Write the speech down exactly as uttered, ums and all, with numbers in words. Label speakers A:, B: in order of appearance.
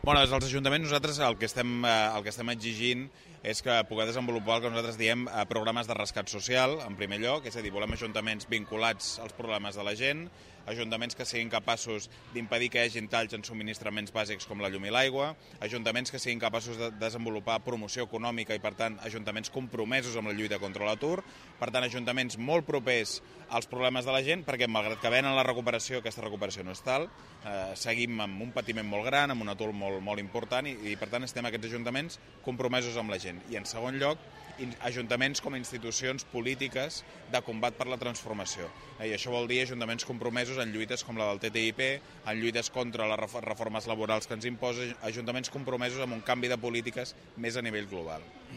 A: Bueno, des dels ajuntaments nosaltres el que estem, el que estem exigint és que poder desenvolupar el que nosaltres diem programes de rescat social, en primer lloc, és a dir, volem ajuntaments vinculats als problemes de la gent, ajuntaments que siguin capaços d'impedir que hi hagin talls en subministraments bàsics com la llum i l'aigua, ajuntaments que siguin capaços de desenvolupar promoció econòmica i, per tant, ajuntaments compromesos amb la lluita contra l'atur, per tant, ajuntaments molt propers als problemes de la gent, perquè malgrat que venen la recuperació, aquesta recuperació no és tal, eh, seguim amb un patiment molt gran, amb un atur molt, molt important i, i, per tant, estem aquests ajuntaments compromesos amb la gent. I, en segon lloc, ajuntaments com a institucions polítiques de combat per la transformació. I això vol dir ajuntaments compromesos en lluites com la del T T I P, en lluites contra les reformes laborals que ens imposa, ajuntaments compromesos amb un canvi de polítiques més a nivell global.